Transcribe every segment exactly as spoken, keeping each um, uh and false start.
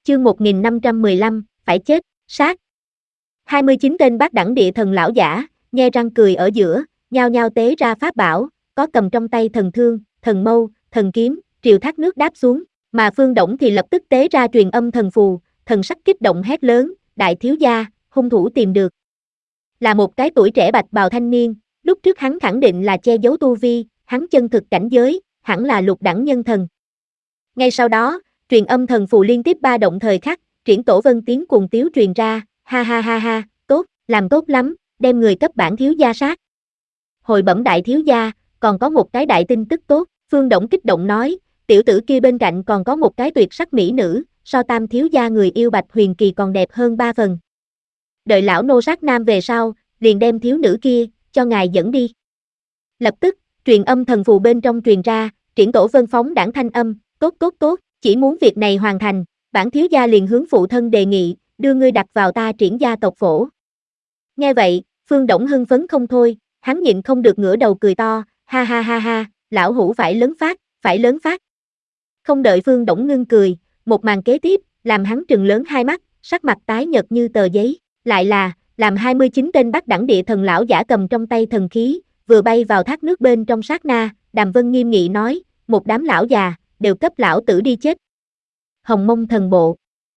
chương một nghìn năm trăm mười lăm, phải chết, sát. hai mươi chín tên bát đẳng địa thần lão giả, nhe răng cười ở giữa, nhao nhao tế ra pháp bảo, có cầm trong tay thần thương, thần mâu, thần kiếm, triều thác nước đáp xuống, mà Phương Đổng thì lập tức tế ra truyền âm thần phù, thần sắc kích động hét lớn, đại thiếu gia, hung thủ tìm được. Là một cái tuổi trẻ bạch bào thanh niên, lúc trước hắn khẳng định là che giấu tu vi, hắn chân thực cảnh giới, hẳn là lục đẳng nhân thần. Ngay sau đó, truyền âm thần phù liên tiếp ba động thời khắc, Triển Tổ Vân tiếng cuồng tiếu truyền ra, ha ha ha ha, tốt, làm tốt lắm, đem người cấp bản thiếu gia sát. Hồi bẩm đại thiếu gia, còn có một cái đại tin tức tốt, Phương Đổng kích động nói, tiểu tử kia bên cạnh còn có một cái tuyệt sắc mỹ nữ, so tam thiếu gia người yêu Bạch Huyền Kỳ còn đẹp hơn ba phần. Đợi lão nô sát nam về sau, liền đem thiếu nữ kia, cho ngài dẫn đi. Lập tức, truyền âm thần phù bên trong truyền ra, Triển Tổ Vân phóng đảng thanh âm, tốt tốt tốt, chỉ muốn việc này hoàn thành, bản thiếu gia liền hướng phụ thân đề nghị, đưa ngươi đặt vào ta Triển gia tộc phổ. Nghe vậy, Phương Đổng hưng phấn không thôi, hắn nhịn không được ngửa đầu cười to, ha ha ha ha, lão hủ phải lớn phát, phải lớn phát. Không đợi Phương Đổng ngưng cười, một màn kế tiếp, làm hắn trừng lớn hai mắt, sắc mặt tái nhợt như tờ giấy, lại là, làm hai mươi chín tên bát đẳng địa thần lão giả cầm trong tay thần khí, vừa bay vào thác nước bên trong sát na, Đàm Vân nghiêm nghị nói, một đám lão già, đều cấp lão tử đi chết. Hồng Mông thần bộ.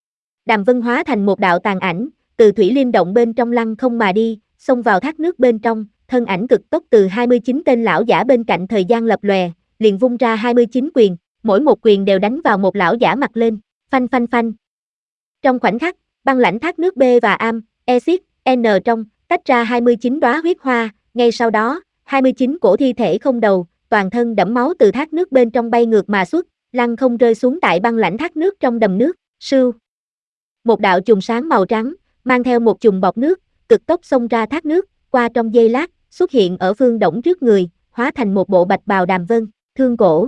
Đàm Vân hóa thành một đạo tàn ảnh, từ thủy liêm động bên trong lăng không mà đi, xông vào thác nước bên trong, thân ảnh cực tốc từ hai mươi chín tên lão giả bên cạnh thời gian lập lòe, liền vung ra hai mươi chín quyền, mỗi một quyền đều đánh vào một lão giả mặt lên, phanh phanh phanh. Trong khoảnh khắc, băng lãnh thác nước B và Am, Exit, N trong, tách ra hai mươi chín đóa huyết hoa, ngay sau đó, hai mươi chín cổ thi thể không đầu, toàn thân đẫm máu từ thác nước bên trong bay ngược mà xuất, lăng không rơi xuống tại băng lãnh thác nước trong đầm nước, sưu. Một đạo chùm sáng màu trắng, mang theo một chùm bọt nước, cực tốc xông ra thác nước, qua trong giây lát, xuất hiện ở Phương Đổng trước người, hóa thành một bộ bạch bào Đàm Vân, thương cổ.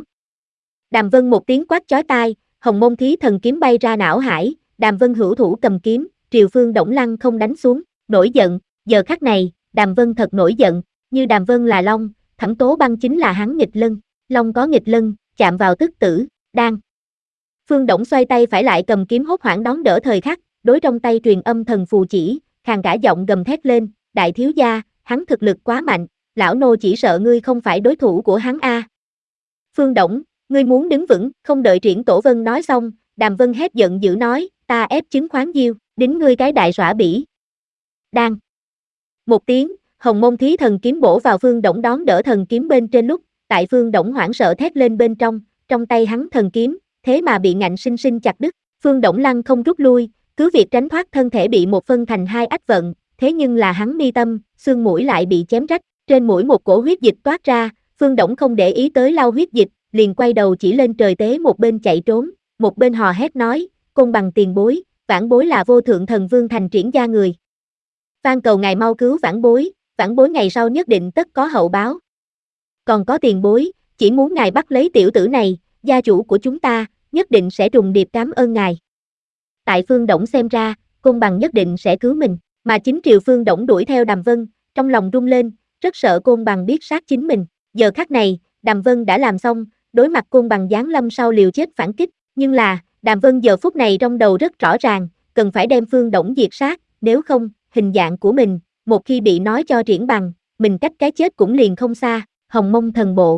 Đàm Vân một tiếng quát chói tai, Hồng Mông Thí Thần kiếm bay ra não hải, Đàm Vân hữu thủ cầm kiếm, triều Phương Đổng lăng không đánh xuống, nổi giận, giờ khắc này, Đàm Vân thật nổi giận, như Đàm Vân là long, Thẩm Tố Băng chính là hắn nghịch lân, long có nghịch lân, chạm vào tức tử, đang. Phương Đổng xoay tay phải lại cầm kiếm hốt hoảng đón đỡ thời khắc, đối trong tay truyền âm thần phù chỉ, khàn cả giọng gầm thét lên, đại thiếu gia, hắn thực lực quá mạnh, lão nô chỉ sợ ngươi không phải đối thủ của hắn a. Phương Đổng, ngươi muốn đứng vững, không đợi Triển Tổ Vân nói xong, Đàm Vân hét giận dữ nói, ta ép chứng khoán diêu, đính ngươi cái đại xõa bỉ. Đang. Một tiếng, Hồng Mông Thí Thần kiếm bổ vào Phương Đổng đón đỡ thần kiếm bên trên lúc, tại Phương Đổng hoảng sợ thét lên bên trong, trong tay hắn thần kiếm, thế mà bị ngạnh sinh sinh chặt đứt, Phương Đổng lăng không rút lui, cứ việc tránh thoát thân thể bị một phân thành hai ách vận, thế nhưng là hắn mi tâm, xương mũi lại bị chém rách, trên mũi một cổ huyết dịch toát ra, Phương Đổng không để ý tới lau huyết dịch, liền quay đầu chỉ lên trời tế một bên chạy trốn, một bên hò hét nói, côn bằng tiền bối, vãn bối là vô thượng thần vương thành Triển gia người. Van cầu ngài mau cứu vãn bối, vãn bối ngày sau nhất định tất có hậu báo. Còn có tiền bối, chỉ muốn ngài bắt lấy tiểu tử này, gia chủ của chúng ta, nhất định sẽ trùng điệp cảm ơn ngài. Tại Phương Đổng xem ra, côn bằng nhất định sẽ cứu mình, mà chính triều Phương Đổng đuổi theo Đàm Vân, trong lòng rung lên, rất sợ côn bằng biết sát chính mình. Giờ khắc này, Đàm Vân đã làm xong, đối mặt côn bằng giáng lâm sau liều chết phản kích, nhưng là, Đàm Vân giờ phút này trong đầu rất rõ ràng, cần phải đem Phương Đổng diệt sát, nếu không, hình dạng của mình, một khi bị nói cho Triển bằng, mình cách cái chết cũng liền không xa, Hồng Mông thần bộ.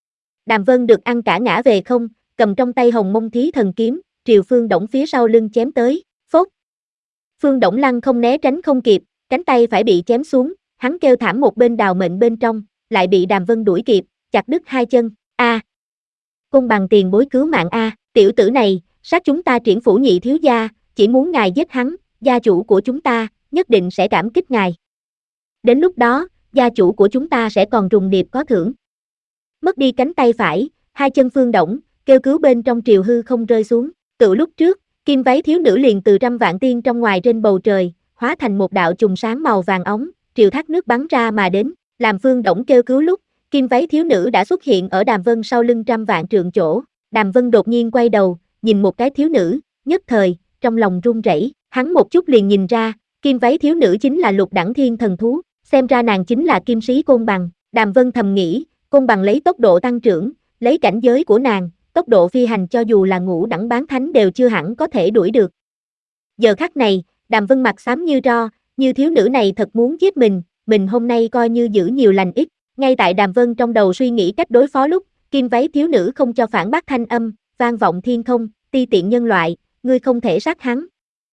Đàm Vân được ăn cả ngã về không, cầm trong tay Hồng Mông Thí Thần kiếm, triều Phương Đổng phía sau lưng chém tới, phốt. Phương Đổng lăng không né tránh không kịp, cánh tay phải bị chém xuống, hắn kêu thảm một bên đào mệnh bên trong, lại bị Đàm Vân đuổi kịp, chặt đứt hai chân, a. À. Côn bằng tiền bối cứu mạng a, à. Tiểu tử này, sát chúng ta Triển phủ nhị thiếu gia, chỉ muốn ngài giết hắn, gia chủ của chúng ta, nhất định sẽ cảm kích ngài. Đến lúc đó, gia chủ của chúng ta sẽ còn trùng điệp có thưởng. Mất đi cánh tay phải, hai chân Phương Đổng, kêu cứu bên trong triều hư không rơi xuống, tự lúc trước, kim váy thiếu nữ liền từ trăm vạn tiên trong ngoài trên bầu trời, hóa thành một đạo chùm sáng màu vàng óng, triều thác nước bắn ra mà đến, làm Phương Đổng kêu cứu lúc, kim váy thiếu nữ đã xuất hiện ở Đàm Vân sau lưng trăm vạn trượng chỗ, Đàm Vân đột nhiên quay đầu, nhìn một cái thiếu nữ, nhất thời, trong lòng run rẩy, hắn một chút liền nhìn ra, kim váy thiếu nữ chính là lục đẳng thiên thần thú, xem ra nàng chính là kim sĩ côn bằng, Đàm Vân thầm nghĩ, côn bằng lấy tốc độ tăng trưởng, lấy cảnh giới của nàng, tốc độ phi hành cho dù là ngũ đẳng bán thánh đều chưa hẳn có thể đuổi được. Giờ khắc này, Đàm Vân mặt xám như tro, như thiếu nữ này thật muốn giết mình, mình hôm nay coi như giữ nhiều lành ít. Ngay tại Đàm Vân trong đầu suy nghĩ cách đối phó lúc, kim váy thiếu nữ không cho phản bác thanh âm, vang vọng thiên không, ti tiện nhân loại, ngươi không thể sát hắn.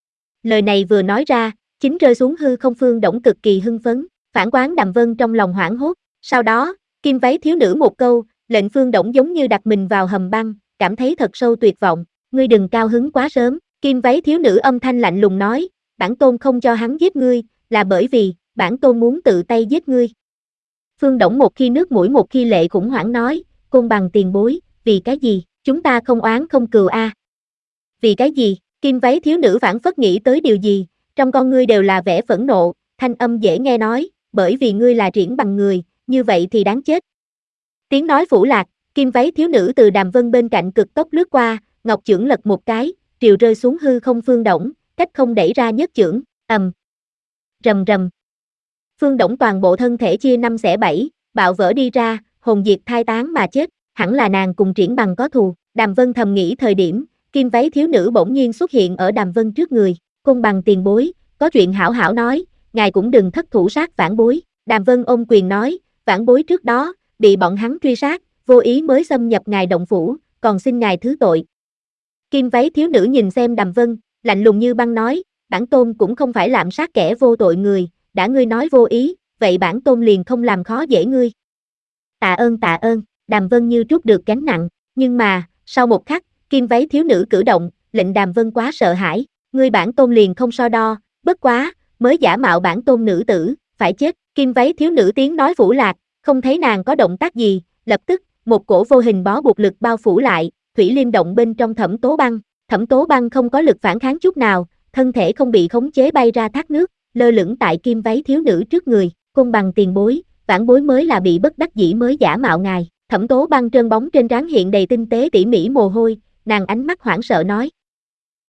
Lời này vừa nói ra, chính rơi xuống hư không Phương Đổng cực kỳ hưng phấn, phản quán Đàm Vân trong lòng hoảng hốt. Sau đó, kim váy thiếu nữ một câu, lệnh Phương Đổng giống như đặt mình vào hầm băng, cảm thấy thật sâu tuyệt vọng, ngươi đừng cao hứng quá sớm. Kim váy thiếu nữ âm thanh lạnh lùng nói, bản tôn không cho hắn giết ngươi, là bởi vì, bản tôn muốn tự tay giết ngươi. Phương Đổng một khi nước mũi một khi lệ khủng hoảng nói, Côn Bằng tiền bối, vì cái gì, chúng ta không oán không cừu a. À. Vì cái gì, kim váy thiếu nữ phảng phất nghĩ tới điều gì, trong con ngươi đều là vẻ phẫn nộ, thanh âm dễ nghe nói, bởi vì ngươi là Triển Bằng người, như vậy thì đáng chết. Tiếng nói phủ lạc, kim váy thiếu nữ từ Đàm Vân bên cạnh cực tốc lướt qua, ngọc chưởng lật một cái, triều rơi xuống hư không Phương Đổng, cách không đẩy ra nhất chưởng, ầm. Rầm rầm. Phương Đổng toàn bộ thân thể chia năm xẻ bảy, bạo vỡ đi ra, hồn diệt thai tán mà chết, hẳn là nàng cùng Triển Bằng có thù. Đàm Vân thầm nghĩ thời điểm, kim váy thiếu nữ bỗng nhiên xuất hiện ở Đàm Vân trước người, Côn Bằng tiền bối, có chuyện hảo hảo nói, ngài cũng đừng thất thủ sát vãn bối. Đàm Vân ôm quyền nói, vãn bối trước đó, bị bọn hắn truy sát, vô ý mới xâm nhập ngài động phủ, còn xin ngài thứ tội. Kim váy thiếu nữ nhìn xem Đàm Vân, lạnh lùng như băng nói, bản tôn cũng không phải lạm sát kẻ vô tội người, đã ngươi nói vô ý, vậy bản tôn liền không làm khó dễ ngươi. Tạ ơn tạ ơn, Đàm Vân như trút được gánh nặng, nhưng mà, sau một khắc, kim váy thiếu nữ cử động, lệnh Đàm Vân quá sợ hãi, ngươi bản tôn liền không so đo, bất quá, mới giả mạo bản tôn nữ tử, phải chết. Kim váy thiếu nữ tiếng nói phủ lạc, không thấy nàng có động tác gì, lập tức, một cổ vô hình bó buộc lực bao phủ lại, Thủy Liêm động bên trong Thẩm Tố Băng, Thẩm Tố Băng không có lực phản kháng chút nào, thân thể không bị khống chế bay ra thác nước, lơ lửng tại kim váy thiếu nữ trước người, Côn Bằng tiền bối, vãn bối mới là bị bất đắc dĩ mới giả mạo ngài. Thẩm Tố Băng trơn bóng trên trán hiện đầy tinh tế tỉ mỉ mồ hôi, nàng ánh mắt hoảng sợ nói,